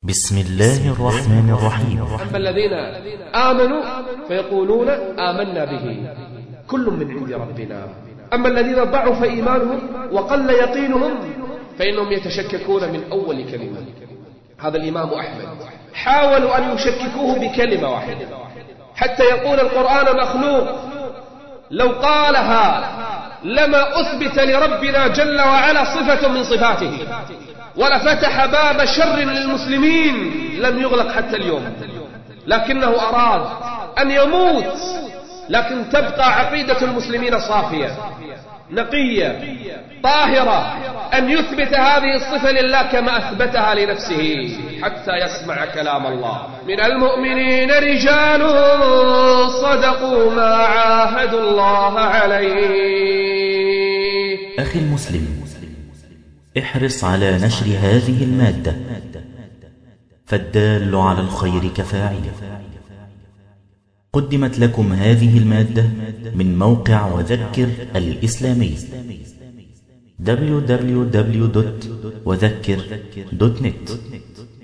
بسم الله الرحمن الرحيم. أما الذين آمنوا فيقولون آمنا به كل من عند ربنا. أما الذين ضعف إيمانهم وقل يقينهم فإنهم يتشككون من أول كلمة. هذا الإمام أحمد حاولوا أن يشككوه بكلمة واحدة حتى يقول القرآن مخلوق، لو قالها لما أثبت لربنا جل وعلا صفة من صفاته ولفتح باب شر للمسلمين لم يغلق حتى اليوم، لكنه أراد أن يموت، لكن تبقى عقيدة المسلمين صافية نقية طاهرة، أن يثبت هذه الصفة لله كما أثبتها لنفسه حتى يسمع كلام الله. من المؤمنين رجال صدقوا ما عاهدوا الله عليه. أخي المسلم، احرص على نشر هذه المادة، فالدال على الخير كفاعله. قدمت لكم هذه المادة من موقع وذكر الإسلامي www.وذكر.net.